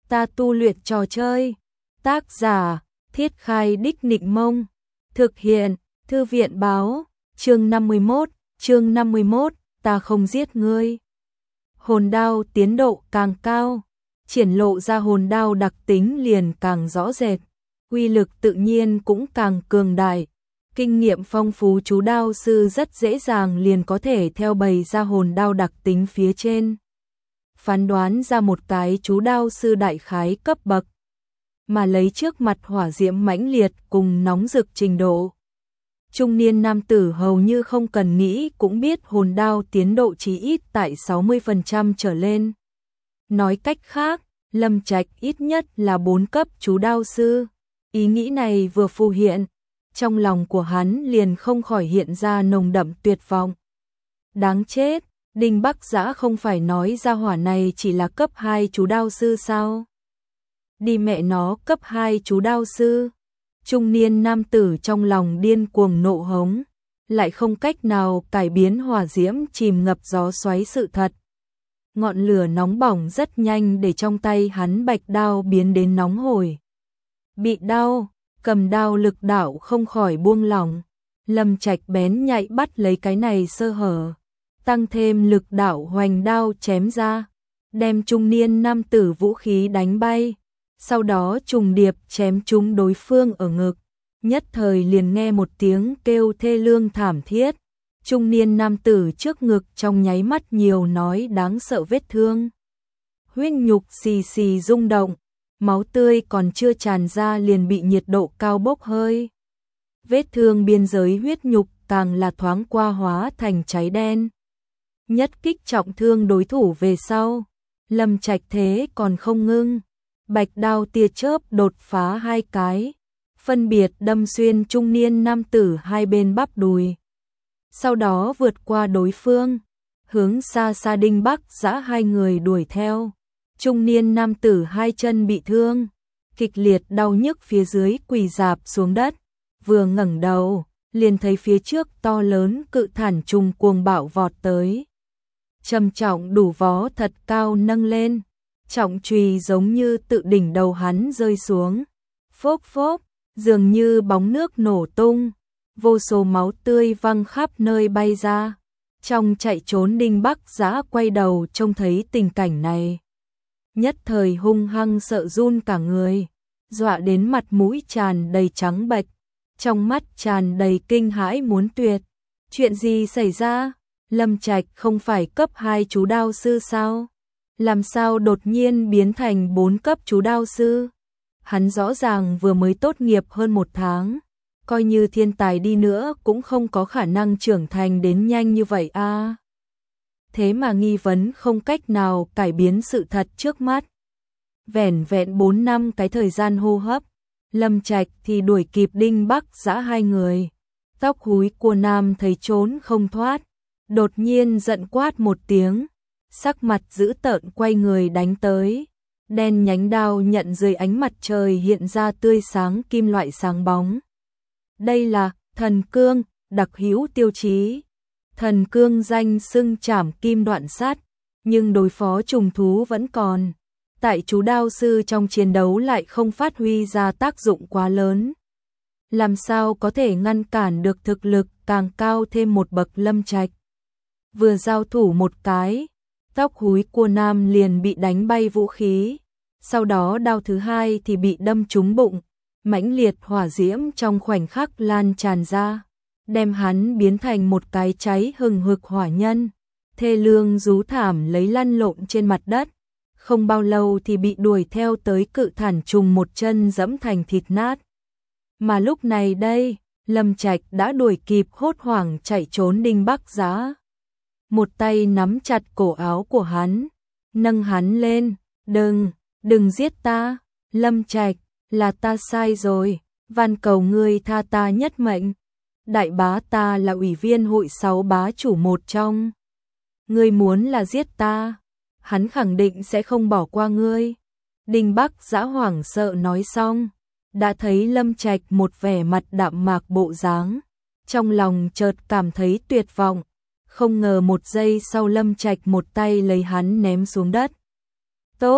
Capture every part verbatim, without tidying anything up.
ta tu luyện trò chơi. Tác giả, Thiết Khai Đích Nịnh Mông. Thực hiện, Thư viện Báo. Chương năm mươi mốt, chương năm mươi mốt, ta không giết ngươi. Hồn đao tiến độ càng cao, triển lộ ra hồn đao đặc tính liền càng rõ rệt, uy lực tự nhiên cũng càng cường đại. Kinh nghiệm phong phú chú đao sư rất dễ dàng liền có thể theo bày ra hồn đao đặc tính phía trên, phán đoán ra một cái chú đao sư đại khái cấp bậc, mà lấy trước mặt hỏa diễm mãnh liệt cùng nóng rực trình độ. Trung niên nam tử hầu như không cần nghĩ cũng biết hồn đao tiến độ chí ít tại sáu mươi phần trăm trở lên. Nói cách khác, Lâm Trạch ít nhất là bốn cấp chú đao sư. Ý nghĩ này vừa phù hiện, trong lòng của hắn liền không khỏi hiện ra nồng đậm tuyệt vọng. Đáng chết, Đinh Bắc Giã không phải nói ra hỏa này chỉ là cấp hai chú đao sư sao? Đi mẹ nó, cấp hai chú đao sư. Trung niên nam tử trong lòng điên cuồng nộ hống, lại không cách nào cải biến hỏa diễm chìm ngập gió xoáy sự thật. Ngọn lửa nóng bỏng rất nhanh để trong tay hắn bạch đao biến đến nóng hổi. Bị đau, cầm đao lực đạo không khỏi buông lỏng. Lâm Trạch bén nhạy bắt lấy cái này sơ hở, tăng thêm lực đạo hoành đao chém ra, đem trung niên nam tử vũ khí đánh bay. Sau đó trùng điệp chém trúng đối phương ở ngực, nhất thời liền nghe một tiếng kêu thê lương thảm thiết. Trung niên nam tử trước ngực trong nháy mắt nhiều nói đáng sợ vết thương. Huyết nhục xì xì rung động, máu tươi còn chưa tràn ra liền bị nhiệt độ cao bốc hơi. Vết thương biên giới huyết nhục càng là thoáng qua hóa thành cháy đen. Nhất kích trọng thương đối thủ về sau, Lâm Trạch thế còn không ngưng. Bạch đao tia chớp đột phá hai cái, phân biệt đâm xuyên trung niên nam tử hai bên bắp đùi. Sau đó vượt qua đối phương, hướng xa xa Đinh Bắc Giã hai người đuổi theo. Trung niên nam tử hai chân bị thương, kịch liệt đau nhức phía dưới quỳ rạp xuống đất, vừa ngẩng đầu, liền thấy phía trước to lớn cự thản trùng cuồng bạo vọt tới. Trầm trọng đủ vó thật cao nâng lên, trọng chùy giống như tự đỉnh đầu hắn rơi xuống. Phốc phốc, dường như bóng nước nổ tung, vô số máu tươi văng khắp nơi bay ra. Trong chạy trốn Đinh Bắc Giã quay đầu trông thấy tình cảnh này, nhất thời hung hăng sợ run cả người, dọa đến mặt mũi tràn đầy trắng bệch, trong mắt tràn đầy kinh hãi muốn tuyệt. Chuyện gì xảy ra? Lâm Trạch không phải cấp hai chú đao sư sao? Làm sao đột nhiên biến thành bốn cấp chú đao sư? Hắn rõ ràng vừa mới tốt nghiệp hơn một tháng, coi như thiên tài đi nữa cũng không có khả năng trưởng thành đến nhanh như vậy a. À. Thế mà nghi vấn không cách nào cải biến sự thật trước mắt. Vẻn vẹn bốn năm cái thời gian hô hấp, Lâm Trạch thì đuổi kịp Đinh Bắc Giã hai người. Tóc húi của nam thấy trốn không thoát, đột nhiên giận quát một tiếng, sắc mặt dữ tợn quay người đánh tới. Đen nhánh đao nhận dưới ánh mặt trời hiện ra tươi sáng kim loại sáng bóng. Đây là thần cương, đặc hữu tiêu chí. Thần cương danh xưng trảm kim đoạn sát, nhưng đối phó trùng thú vẫn còn. Tại chú đao sư trong chiến đấu lại không phát huy ra tác dụng quá lớn. Làm sao có thể ngăn cản được thực lực càng cao thêm một bậc Lâm Trạch. Vừa giao thủ một cái, tóc húi của nam liền bị đánh bay vũ khí. Sau đó đao thứ hai thì bị đâm trúng bụng, mãnh liệt hỏa diễm trong khoảnh khắc lan tràn ra, đem hắn biến thành một cái cháy hừng hực hỏa nhân. Thê lương rú thảm lấy lăn lộn trên mặt đất, không bao lâu thì bị đuổi theo tới cự thản trùng một chân dẫm thành thịt nát. Mà lúc này đây, Lâm Trạch đã đuổi kịp hốt hoảng chạy trốn Đinh Bắc Giã. Một tay nắm chặt cổ áo của hắn, nâng hắn lên, đừng, đừng giết ta, Lâm Trạch, là ta sai rồi, van cầu ngươi tha ta nhất mệnh. Đại bá ta là ủy viên hội sáu bá chủ một trong. Ngươi muốn là giết ta, hắn khẳng định sẽ không bỏ qua ngươi. Đinh Bắc Giã hoảng sợ nói xong, đã thấy Lâm Trạch một vẻ mặt đạm mạc bộ dáng, trong lòng chợt cảm thấy tuyệt vọng. Không ngờ một giây sau Lâm Trạch một tay lấy hắn ném xuống đất. Tốt,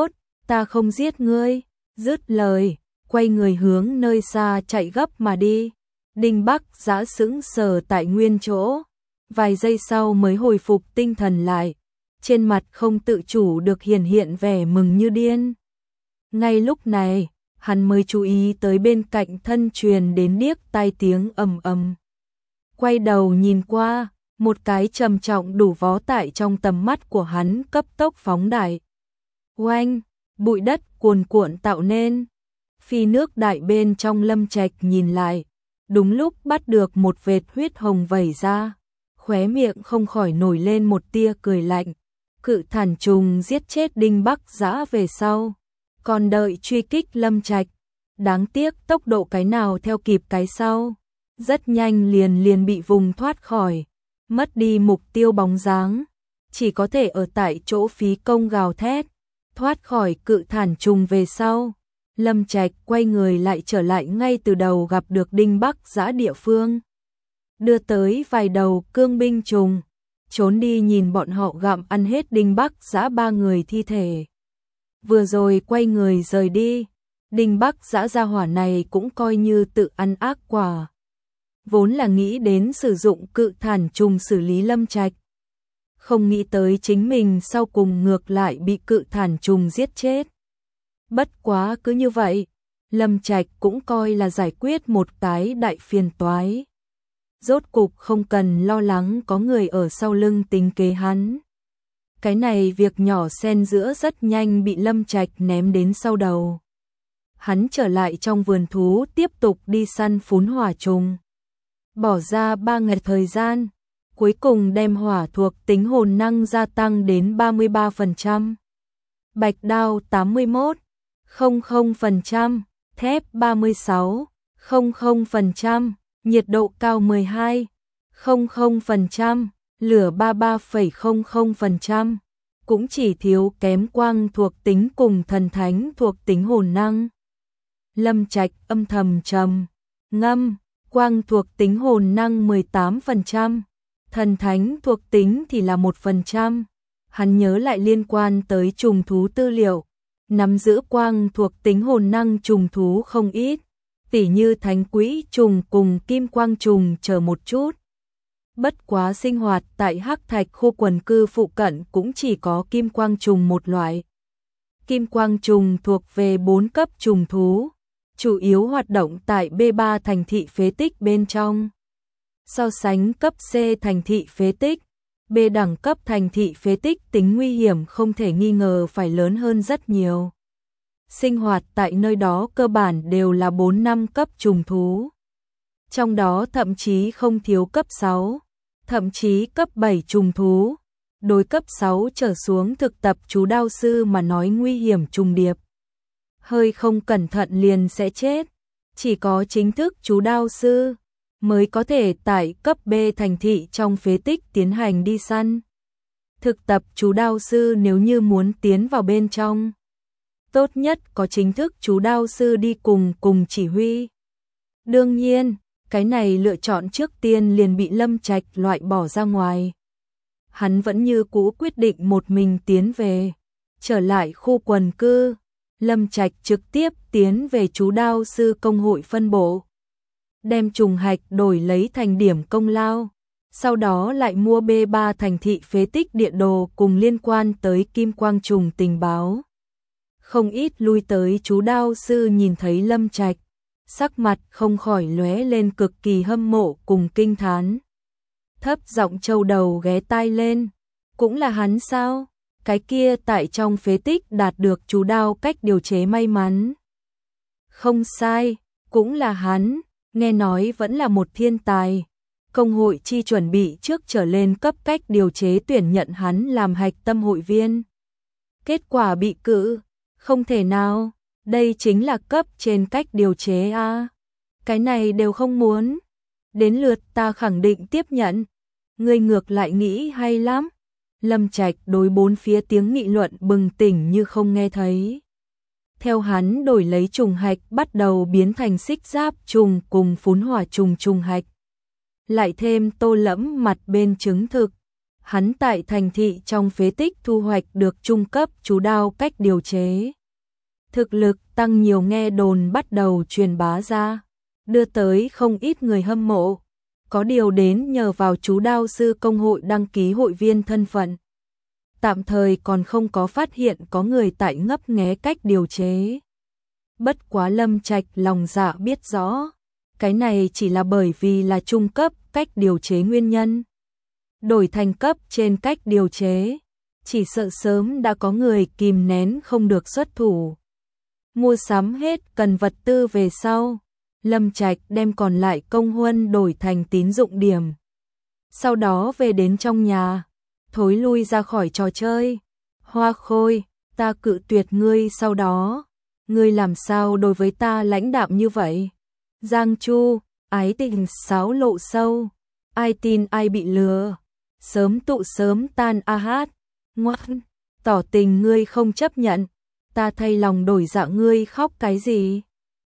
ta không giết ngươi. Dứt lời, quay người hướng nơi xa chạy gấp mà đi. Đinh Bắc Giã sững sờ tại nguyên chỗ, vài giây sau mới hồi phục tinh thần lại, trên mặt không tự chủ được hiển hiện vẻ mừng như điên. Ngay lúc này, hắn mới chú ý tới bên cạnh thân truyền đến điếc tai tiếng ầm ầm. Quay đầu nhìn qua, một cái trầm trọng đủ vó tại trong tầm mắt của hắn cấp tốc phóng đại. Oanh, bụi đất cuồn cuộn tạo nên. Phi nước đại bên trong Lâm Trạch nhìn lại, đúng lúc bắt được một vệt huyết hồng vẩy ra, khóe miệng không khỏi nổi lên một tia cười lạnh. Cự thản trùng giết chết Đinh Bắc Giã về sau, còn đợi truy kích Lâm Trạch, đáng tiếc tốc độ cái nào theo kịp cái sau, rất nhanh liền liền bị vùng thoát khỏi, mất đi mục tiêu bóng dáng, chỉ có thể ở tại chỗ phí công gào thét. Thoát khỏi cự thản trùng về sau, Lâm Trạch quay người lại trở lại ngay từ đầu gặp được Đinh Bắc Giã địa phương, đưa tới vài đầu cương binh trùng, trốn đi nhìn bọn họ gặm ăn hết Đinh Bắc Giã ba người thi thể. Vừa rồi quay người rời đi, Đinh Bắc Giã gia hỏa này cũng coi như tự ăn ác quả. Vốn là nghĩ đến sử dụng cự thản trùng xử lý Lâm Trạch, không nghĩ tới chính mình sau cùng ngược lại bị cự thản trùng giết chết. Bất quá cứ như vậy, Lâm Trạch cũng coi là giải quyết một cái đại phiền toái. Rốt cục không cần lo lắng có người ở sau lưng tính kế hắn. Cái này việc nhỏ xen giữa rất nhanh bị Lâm Trạch ném đến sau đầu. Hắn trở lại trong vườn thú tiếp tục đi săn phún hỏa trùng. Bỏ ra ba ngày thời gian, cuối cùng đem hỏa thuộc tính hồn năng gia tăng đến ba mươi ba phần trăm. Bạch đao tám mươi mốt phẩy không không phần trăm, thép ba mươi sáu phẩy không không phần trăm, nhiệt độ cao mười hai phẩy không không phần trăm, lửa ba mươi ba phẩy không không phần trăm, cũng chỉ thiếu kém quang thuộc tính cùng thần thánh thuộc tính hồn năng. Lâm Trạch âm thầm trầm ngâm, quang thuộc tính hồn năng mười tám phần trăm, thần thánh thuộc tính thì là một phần trăm. Hắn nhớ lại liên quan tới trùng thú tư liệu, nắm giữ quang thuộc tính hồn năng trùng thú không ít, tỉ như thánh quỹ trùng cùng kim quang trùng chờ một chút. Bất quá sinh hoạt tại Hắc Thạch khu quần cư phụ cận cũng chỉ có kim quang trùng một loại. Kim quang trùng thuộc về bốn cấp trùng thú, chủ yếu hoạt động tại B ba thành thị phế tích bên trong. So sánh cấp C thành thị phế tích, B đẳng cấp thành thị phế tích tính nguy hiểm không thể nghi ngờ phải lớn hơn rất nhiều. Sinh hoạt tại nơi đó cơ bản đều là bốn năm cấp trùng thú. Trong đó thậm chí không thiếu cấp sáu, thậm chí cấp bảy trùng thú. Đối cấp sáu trở xuống thực tập chú đao sư mà nói nguy hiểm trùng điệp. Hơi không cẩn thận liền sẽ chết. Chỉ có chính thức chú đao sư mới có thể tại cấp B thành thị trong phế tích tiến hành đi săn. Thực tập chú đao sư nếu như muốn tiến vào bên trong, tốt nhất có chính thức chú đao sư đi cùng cùng chỉ huy. Đương nhiên, cái này lựa chọn trước tiên liền bị Lâm Trạch loại bỏ ra ngoài. Hắn vẫn như cũ quyết định một mình tiến về. Trở lại khu quần cư, Lâm Trạch trực tiếp tiến về chú đao sư công hội phân bộ, đem trùng hạch đổi lấy thành điểm công lao, sau đó lại mua B ba thành thị phế tích địa đồ cùng liên quan tới kim quang trùng tình báo. Không ít lui tới chú đao sư nhìn thấy Lâm Trạch, sắc mặt không khỏi lóe lên cực kỳ hâm mộ cùng kinh thán. Thấp giọng trâu đầu ghé tai lên, cũng là hắn sao? Cái kia tại trong phế tích đạt được chú đao cách điều chế may mắn. Không sai, cũng là hắn, nghe nói vẫn là một thiên tài. Công hội chi chuẩn bị trước trở lên cấp cách điều chế tuyển nhận hắn làm hạch tâm hội viên. Kết quả bị cự, không thể nào, đây chính là cấp trên cách điều chế a. À. Cái này đều không muốn, đến lượt ta khẳng định tiếp nhận. Ngươi ngược lại nghĩ hay lắm. Lâm Trạch đối bốn phía tiếng nghị luận bừng tỉnh như không nghe thấy. Theo hắn đổi lấy trùng hạch bắt đầu biến thành xích giáp trùng cùng phún hỏa trùng trùng hạch. Lại thêm tô lẫm mặt bên chứng thực. Hắn tại thành thị trong phế tích thu hoạch được trung cấp chú đao cách điều chế. Thực lực tăng nhiều nghe đồn bắt đầu truyền bá ra, đưa tới không ít người hâm mộ. Có điều đến nhờ vào chú đao sư công hội đăng ký hội viên thân phận. Tạm thời còn không có phát hiện có người tại ngấp nghé cách điều chế. Bất quá Lâm Trạch lòng dạ biết rõ, cái này chỉ là bởi vì là trung cấp cách điều chế nguyên nhân. Đổi thành cấp trên cách điều chế, chỉ sợ sớm đã có người kìm nén không được xuất thủ. Mua sắm hết cần vật tư về sau, Lâm Trạch đem còn lại công huân đổi thành tín dụng điểm. Sau đó về đến trong nhà, thối lui ra khỏi trò chơi. Hoa Khôi, ta cự tuyệt ngươi sau đó. Ngươi làm sao đối với ta lãnh đạm như vậy? Giang Chu, ái tình xáo lộ sâu. Ai tin ai bị lừa. Sớm tụ sớm tan a hát. Ngoan, tỏ tình ngươi không chấp nhận. Ta thay lòng đổi dạ ngươi khóc cái gì?